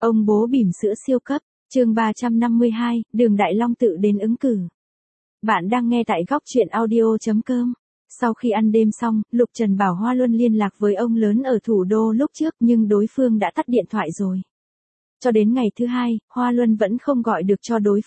Ông bố bỉm sữa siêu cấp, chương 352, Đường Đại Long tự đến ứng cử. Bạn đang nghe tại góc truyện audio.com. Sau khi ăn đêm xong, Lục Trần bảo Hoa Luân liên lạc với ông lớn ở thủ đô lúc trước nhưng đối phương đã tắt điện thoại rồi. Cho đến ngày thứ hai, Hoa Luân vẫn không gọi được cho đối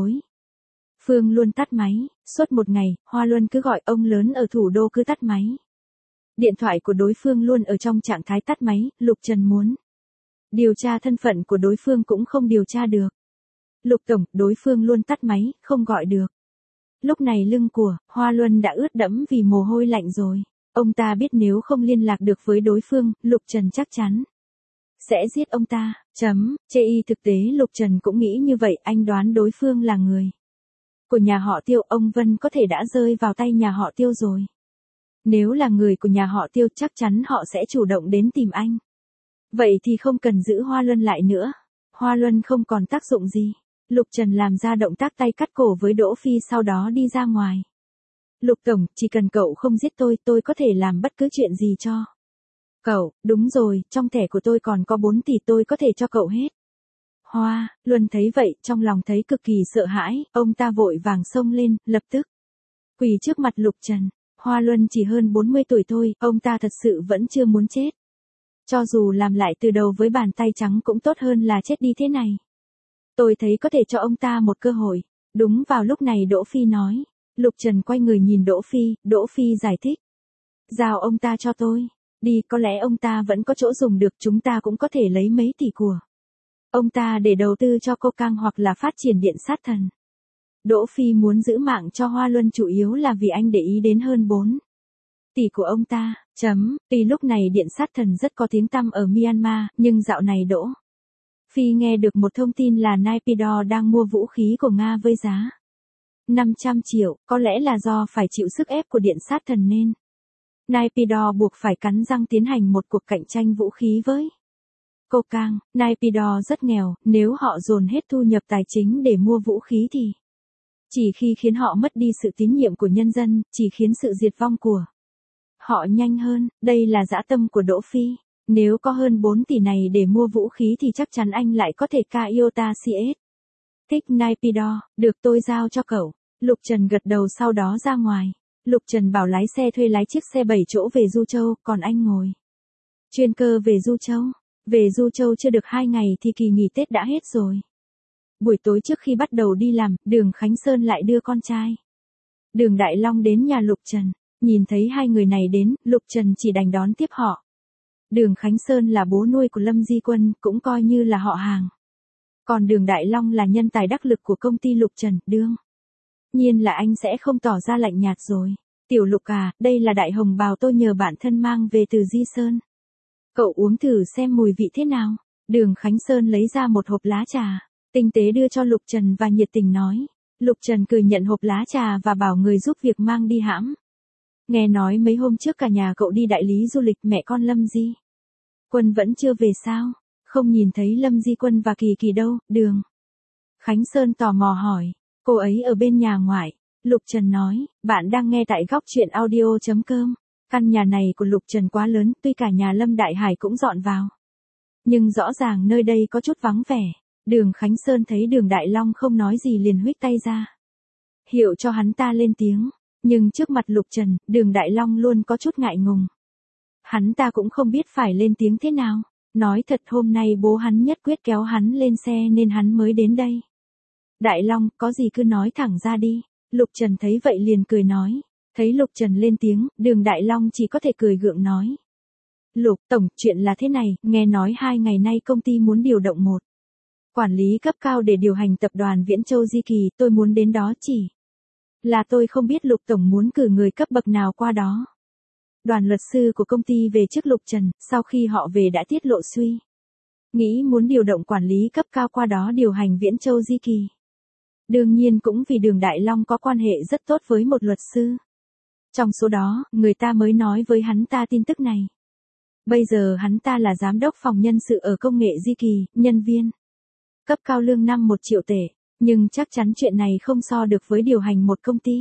phương luôn tắt máy, suốt một ngày, Hoa Luân cứ gọi ông lớn ở thủ đô cứ tắt máy. Điện thoại của đối phương luôn ở trong trạng thái tắt máy, Lục Trần muốn điều tra thân phận của đối phương cũng không điều tra được. Lục tổng, đối phương luôn tắt máy, không gọi được. Lúc này lưng của Hoa Luân đã ướt đẫm vì mồ hôi lạnh rồi. Ông ta biết nếu không liên lạc được với đối phương, Lục Trần chắc chắn sẽ giết ông ta. Chê y thực tế Lục Trần cũng nghĩ như vậy, anh đoán đối phương là người của nhà họ Tiêu, ông Vân có thể đã rơi vào tay nhà họ Tiêu rồi. Nếu là người của nhà họ Tiêu chắc chắn họ sẽ chủ động đến tìm anh. Vậy thì không cần giữ Hoa Luân lại nữa. Hoa Luân không còn tác dụng gì. Lục Trần làm ra động tác tay cắt cổ với Đỗ Phi sau đó đi ra ngoài. Lục tổng, chỉ cần cậu không giết tôi có thể làm bất cứ chuyện gì cho cậu. Đúng rồi, trong thẻ của tôi còn có 4 tỷ, tôi có thể cho cậu hết. Hoa Luân thấy vậy, trong lòng thấy cực kỳ sợ hãi, ông ta vội vàng xông lên, lập tức quỳ trước mặt Lục Trần. Hoa Luân chỉ hơn 40 tuổi thôi, ông ta thật sự vẫn chưa muốn chết. Cho dù làm lại từ đầu với bàn tay trắng cũng tốt hơn là chết đi thế này. Tôi thấy có thể cho ông ta một cơ hội. Đúng vào lúc này Đỗ Phi nói. Lục Trần quay người nhìn Đỗ Phi giải thích. Giao ông ta cho tôi. Đi, có lẽ ông ta vẫn có chỗ dùng được, chúng ta cũng có thể lấy mấy tỷ của ông ta để đầu tư cho cô Cang hoặc là phát triển điện sát thần. Đỗ Phi muốn giữ mạng cho Hoa Luân chủ yếu là vì anh để ý đến hơn 4 tỷ của ông ta. Tuy lúc này điện sát thần rất có tiếng tăm ở Myanmar, nhưng dạo này Đỗ Phi nghe được một thông tin là Naypyidaw đang mua vũ khí của Nga với giá 500 triệu, có lẽ là do phải chịu sức ép của điện sát thần nên Naypyidaw buộc phải cắn răng tiến hành một cuộc cạnh tranh vũ khí với cô Cang. Naypyidaw rất nghèo, nếu họ dồn hết thu nhập tài chính để mua vũ khí thì chỉ khi khiến họ mất đi sự tín nhiệm của nhân dân, chỉ khiến sự diệt vong của họ nhanh hơn. Đây là dã tâm của Đỗ Phi. Nếu có hơn 4 tỷ này để mua vũ khí thì chắc chắn anh lại có thể ca Iota CS. Thích Naypyidaw, được tôi giao cho cậu. Lục Trần gật đầu sau đó ra ngoài. Lục Trần bảo lái xe thuê lái chiếc xe 7 chỗ về Du Châu, còn anh ngồi chuyên cơ về Du Châu. Về Du Châu chưa được 2 ngày thì kỳ nghỉ Tết đã hết rồi. Buổi tối trước khi bắt đầu đi làm, Đường Khánh Sơn lại đưa con trai Đường Đại Long đến nhà Lục Trần. Nhìn thấy hai người này đến, Lục Trần chỉ đành đón tiếp họ. Đường Khánh Sơn là bố nuôi của Lâm Di Quân, cũng coi như là họ hàng. Còn Đường Đại Long là nhân tài đắc lực của công ty Lục Trần, đương nhiên là anh sẽ không tỏ ra lạnh nhạt rồi. Tiểu Lục à, đây là đại hồng bào tôi nhờ bạn thân mang về từ Di Sơn. Cậu uống thử xem mùi vị thế nào. Đường Khánh Sơn lấy ra một hộp lá trà, tinh tế đưa cho Lục Trần và nhiệt tình nói. Lục Trần cười nhận hộp lá trà và bảo người giúp việc mang đi hãm. Nghe nói mấy hôm trước cả nhà cậu đi đại lý du lịch, mẹ con Lâm Di Quân vẫn chưa về sao? Không nhìn thấy Lâm Di Quân và Kỳ Kỳ đâu. Đường Khánh Sơn tò mò hỏi. Cô ấy ở bên nhà ngoại. Lục Trần nói. Bạn đang nghe tại góc truyện audio.com. Căn nhà này của Lục Trần quá lớn, tuy cả nhà Lâm Đại Hải cũng dọn vào, nhưng rõ ràng nơi đây có chút vắng vẻ. Đường Khánh Sơn thấy Đường Đại Long không nói gì liền huých tay ra hiệu cho hắn ta lên tiếng. Nhưng trước mặt Lục Trần, Đường Đại Long luôn có chút ngại ngùng. Hắn ta cũng không biết phải lên tiếng thế nào. Nói thật hôm nay bố hắn nhất quyết kéo hắn lên xe nên hắn mới đến đây. Đại Long, có gì cứ nói thẳng ra đi. Lục Trần thấy vậy liền cười nói. Thấy Lục Trần lên tiếng, Đường Đại Long chỉ có thể cười gượng nói. Lục tổng, chuyện là thế này, nghe nói 2 ngày nay công ty muốn điều động một quản lý cấp cao để điều hành tập đoàn Viễn Châu Di Kỳ, tôi muốn đến đó, chỉ là tôi không biết Lục tổng muốn cử người cấp bậc nào qua đó. Đoàn luật sư của công ty về trước Lục Trần, sau khi họ về đã tiết lộ suy nghĩ muốn điều động quản lý cấp cao qua đó điều hành Viễn Châu Di Kỳ. Đương nhiên cũng vì Đường Đại Long có quan hệ rất tốt với một luật sư. Trong số đó, người ta mới nói với hắn ta tin tức này. Bây giờ hắn ta là giám đốc phòng nhân sự ở công nghệ Di Kỳ, nhân viên cấp cao lương năm 1 triệu tệ. Nhưng chắc chắn chuyện này không so được với điều hành một công ty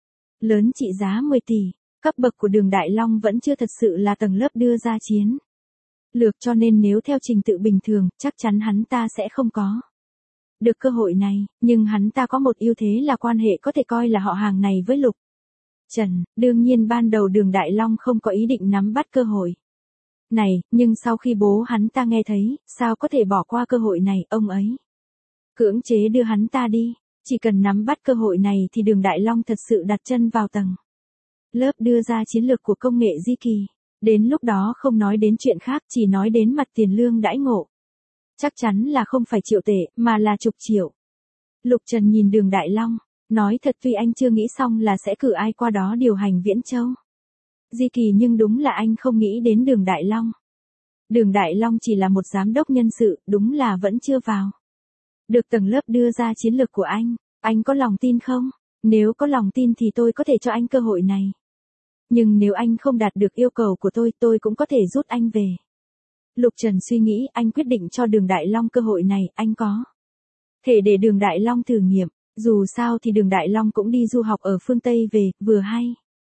lớn trị giá 10 tỷ. Cấp bậc của Đường Đại Long vẫn chưa thật sự là tầng lớp đưa ra chiến lược, cho nên nếu theo trình tự bình thường, chắc chắn hắn ta sẽ không có được cơ hội này, nhưng hắn ta có một ưu thế là quan hệ có thể coi là họ hàng này với Lục Trần. Đương nhiên ban đầu Đường Đại Long không có ý định nắm bắt cơ hội này, nhưng sau khi bố hắn ta nghe thấy, sao có thể bỏ qua cơ hội này, ông ấy cưỡng chế đưa hắn ta đi. Chỉ cần nắm bắt cơ hội này thì Đường Đại Long thật sự đặt chân vào tầng lớp đưa ra chiến lược của công nghệ di kỳ. Đến lúc đó không nói đến chuyện khác, chỉ nói đến mặt tiền lương đãi ngộ. Chắc chắn là không phải triệu tệ, mà là chục triệu. Lục Trần nhìn Đường Đại Long, nói thật tuy anh chưa nghĩ xong là sẽ cử ai qua đó điều hành Viễn Châu Di Kỳ, nhưng đúng là anh không nghĩ đến Đường Đại Long. Đường Đại Long chỉ là một giám đốc nhân sự, đúng là vẫn chưa vào được tầng lớp đưa ra chiến lược của anh có lòng tin không? Nếu có lòng tin thì tôi có thể cho anh cơ hội này. Nhưng nếu anh không đạt được yêu cầu của tôi cũng có thể rút anh về. Lục Trần suy nghĩ, anh quyết định cho Đường Đại Long cơ hội này, anh có thể để Đường Đại Long thử nghiệm. Dù sao thì Đường Đại Long cũng đi du học ở phương Tây về, vừa hay.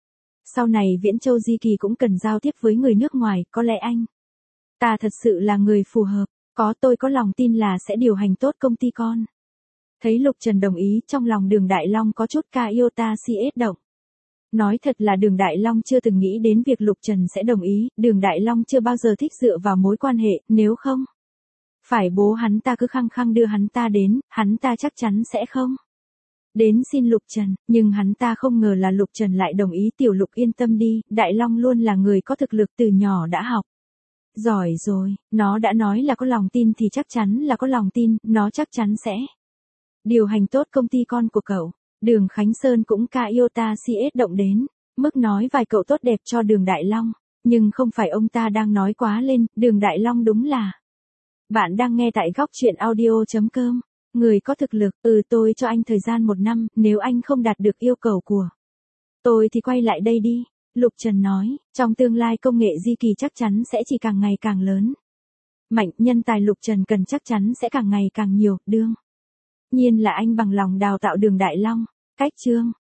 Sau này Viễn Châu Di Kỳ cũng cần giao tiếp với người nước ngoài, có lẽ anh ta thật sự là người phù hợp. Tôi có lòng tin là sẽ điều hành tốt công ty con. Thấy Lục Trần đồng ý, trong lòng Đường Đại Long có chút iota cs động. Nói thật là Đường Đại Long chưa từng nghĩ đến việc Lục Trần sẽ đồng ý, Đường Đại Long chưa bao giờ thích dựa vào mối quan hệ, nếu không phải bố hắn ta cứ khăng khăng đưa hắn ta đến, hắn ta chắc chắn sẽ không đến xin Lục Trần, nhưng hắn ta không ngờ là Lục Trần lại đồng ý. Tiểu Lục yên tâm đi, Đại Long luôn là người có thực lực, từ nhỏ đã học giỏi rồi, nó đã nói là có lòng tin thì chắc chắn là có lòng tin, nó chắc chắn sẽ điều hành tốt công ty con của cậu. Đường Khánh Sơn cũng iota cs động đến mức nói vài cậu tốt đẹp cho Đường Đại Long, nhưng không phải ông ta đang nói quá lên, Đường Đại Long đúng là. Bạn đang nghe tại góc truyện audio.com. Người có thực lực, tôi cho anh thời gian 1 năm, nếu anh không đạt được yêu cầu của tôi thì quay lại đây đi. Lục Trần nói, trong tương lai công nghệ di kỳ chắc chắn sẽ chỉ càng ngày càng lớn mạnh, nhân tài Lục Trần cần chắc chắn sẽ càng ngày càng nhiều, đương nhiên là anh bằng lòng đào tạo Đường Đại Long. Cách chương